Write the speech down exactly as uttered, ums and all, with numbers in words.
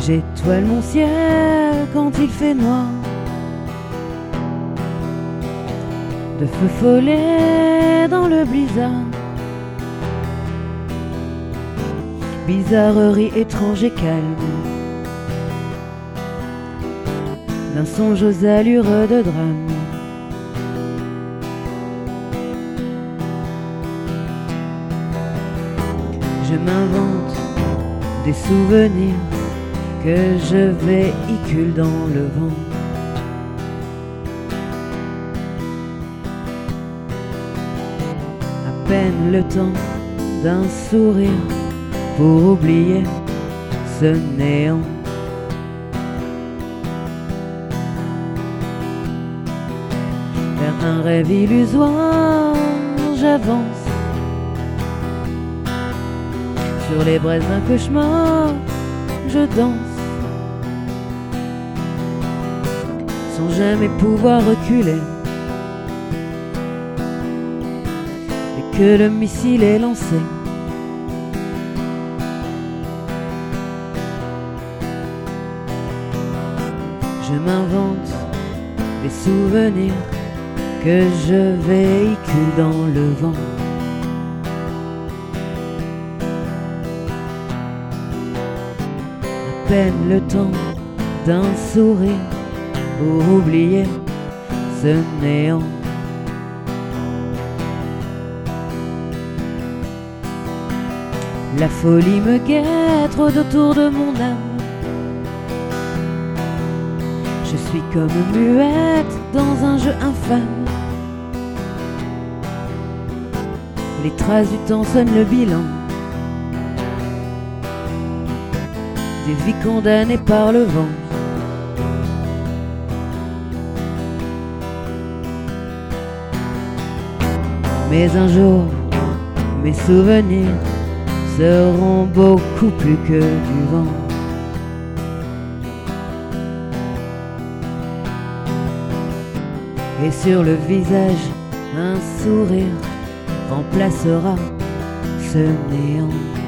J'étoile mon ciel quand il fait noir, de feu follet dans le blizzard. Bizarrerie étrange et calme, d'un songe aux allures de drame. Je m'invente des souvenirs que je véhicule dans le vent. À peine le temps d'un sourire pour oublier ce néant. Vers un rêve illusoire, j'avance sur les braises d'un cauchemar, je danse sans jamais pouvoir reculer. Et que le missile est lancé, je m'invente des souvenirs que je véhicule dans le vent. À peine le temps d'un sourire pour oublier ce néant. La folie me guette autour de mon âme. Je suis comme muette dans un jeu infâme. Les traces du temps sonnent le bilan des vies condamnées par le vent. Mais un jour, mes souvenirs seront beaucoup plus que du vent. Et sur le visage, un sourire remplacera ce néant.